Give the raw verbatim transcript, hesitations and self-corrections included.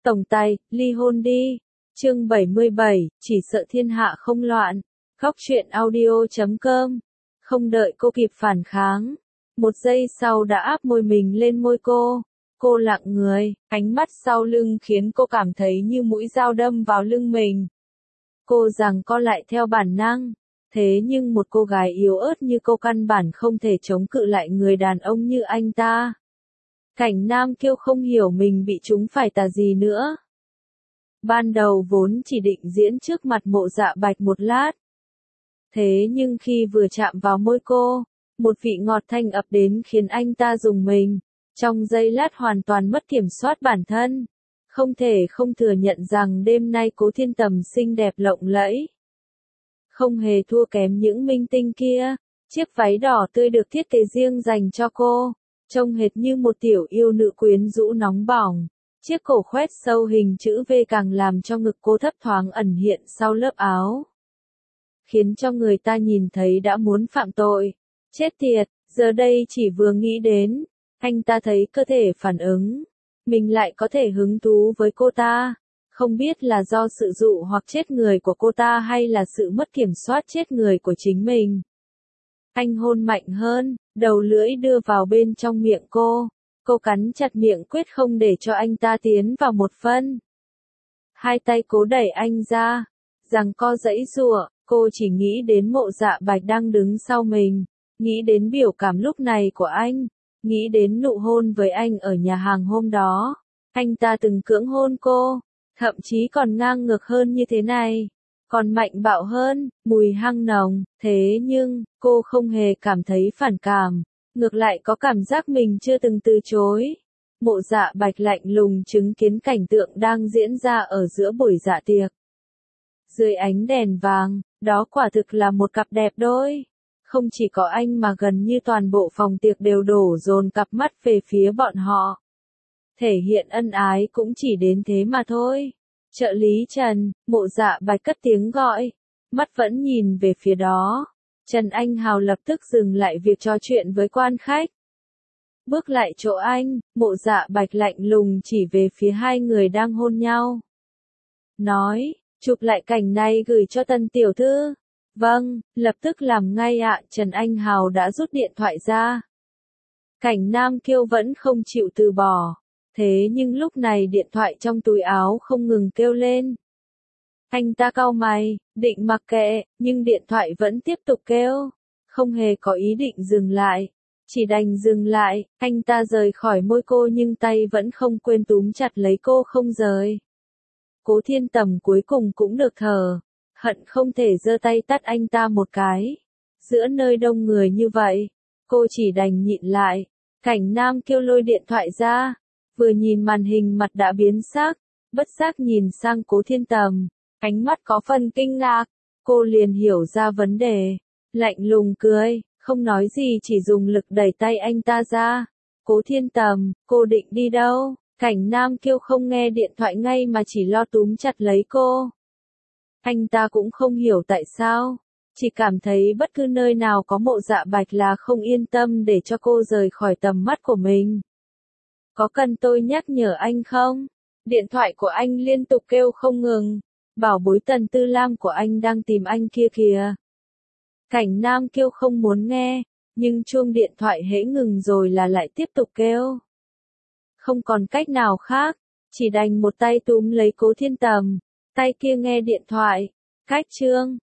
Tổng tài, ly hôn đi. Chương bảy mươi bảy, chỉ sợ thiên hạ không loạn. Góc truyện audio chấm com. Không đợi cô kịp phản kháng, một giây sau đã áp môi mình lên môi cô. Cô lặng người, ánh mắt sau lưng khiến cô cảm thấy như mũi dao đâm vào lưng mình. Cô giằng co lại theo bản năng, thế nhưng một cô gái yếu ớt như cô căn bản không thể chống cự lại người đàn ông như anh ta. Cảnh Nam Kiêu không hiểu mình bị trúng phải tà gì nữa. Ban đầu vốn chỉ định diễn trước mặt Mộ Dạ Bạch một lát. Thế nhưng khi vừa chạm vào môi cô, một vị ngọt thanh ập đến khiến anh ta rùng mình, trong giây lát hoàn toàn mất kiểm soát bản thân. Không thể không thừa nhận rằng đêm nay Cố Thiên Tầm xinh đẹp lộng lẫy. Không hề thua kém những minh tinh kia, chiếc váy đỏ tươi được thiết kế riêng dành cho cô, trông hệt như một tiểu yêu nữ quyến rũ nóng bỏng. Chiếc cổ khoét sâu hình chữ V càng làm cho ngực cô thấp thoáng ẩn hiện sau lớp áo, khiến cho người ta nhìn thấy đã muốn phạm tội. Chết tiệt, giờ đây chỉ vừa nghĩ đến, anh ta thấy cơ thể phản ứng, mình lại có thể hứng thú với cô ta. Không biết là do sự dụ hoặc chết người của cô ta hay là sự mất kiểm soát chết người của chính mình. Anh hôn mạnh hơn, đầu lưỡi đưa vào bên trong miệng cô. Cô cắn chặt miệng quyết không để cho anh ta tiến vào một phân. Hai tay cố đẩy anh ra, giằng co giãy giụa, cô chỉ nghĩ đến Mộ Dạ Bạch đang đứng sau mình, nghĩ đến biểu cảm lúc này của anh, nghĩ đến nụ hôn với anh ở nhà hàng hôm đó. Anh ta từng cưỡng hôn cô, thậm chí còn ngang ngược hơn như thế này, còn mạnh bạo hơn, mùi hăng nồng, thế nhưng, cô không hề cảm thấy phản cảm. Ngược lại có cảm giác mình chưa từng từ chối. Mộ Dạ Bạch lạnh lùng chứng kiến cảnh tượng đang diễn ra ở giữa buổi dạ tiệc. Dưới ánh đèn vàng, đó quả thực là một cặp đẹp đôi. Không chỉ có anh mà gần như toàn bộ phòng tiệc đều đổ dồn cặp mắt về phía bọn họ. Thể hiện ân ái cũng chỉ đến thế mà thôi. Trợ lý Trần, Mộ Dạ Bạch cất tiếng gọi, mắt vẫn nhìn về phía đó. Trần Anh Hào lập tức dừng lại việc trò chuyện với quan khách. Bước lại chỗ anh, Mộ Dạ Bạch lạnh lùng chỉ về phía hai người đang hôn nhau. Nói, chụp lại cảnh này gửi cho Tân tiểu thư. Vâng, lập tức làm ngay ạ. Trần Anh Hào đã rút điện thoại ra. Cảnh Nam Kiêu vẫn không chịu từ bỏ. Thế nhưng lúc này điện thoại trong túi áo không ngừng kêu lên. Anh ta cau mày, định mặc kệ, nhưng điện thoại vẫn tiếp tục kêu. Không hề có ý định dừng lại. Chỉ đành dừng lại, anh ta rời khỏi môi cô nhưng tay vẫn không quên túm chặt lấy cô không rời. Cố Thiên Tầm cuối cùng cũng được thở. Hận không thể giơ tay tát anh ta một cái. Giữa nơi đông người như vậy, cô chỉ đành nhịn lại. Cảnh Nam Kiêu lôi điện thoại ra. Vừa nhìn màn hình mặt đã biến sắc, bất giác nhìn sang Cố Thiên Tầm. Ánh mắt có phần kinh ngạc, cô liền hiểu ra vấn đề, lạnh lùng cười, không nói gì chỉ dùng lực đẩy tay anh ta ra. Cố Thiên Tầm, cô định đi đâu? Cảnh Nam Kiêu không nghe điện thoại ngay mà chỉ lo túm chặt lấy cô. Anh ta cũng không hiểu tại sao, chỉ cảm thấy bất cứ nơi nào có Mộ Dạ Bạch là không yên tâm để cho cô rời khỏi tầm mắt của mình. Có cần tôi nhắc nhở anh không? Điện thoại của anh liên tục kêu không ngừng. Bảo bối Tần Tư Lam của anh đang tìm anh kia kìa. Cảnh Nam Kiêu không muốn nghe, nhưng chuông điện thoại hễ ngừng rồi là lại tiếp tục kêu. Không còn cách nào khác, chỉ đành một tay túm lấy Cố Thiên Tầm, tay kia nghe điện thoại. Cách chương,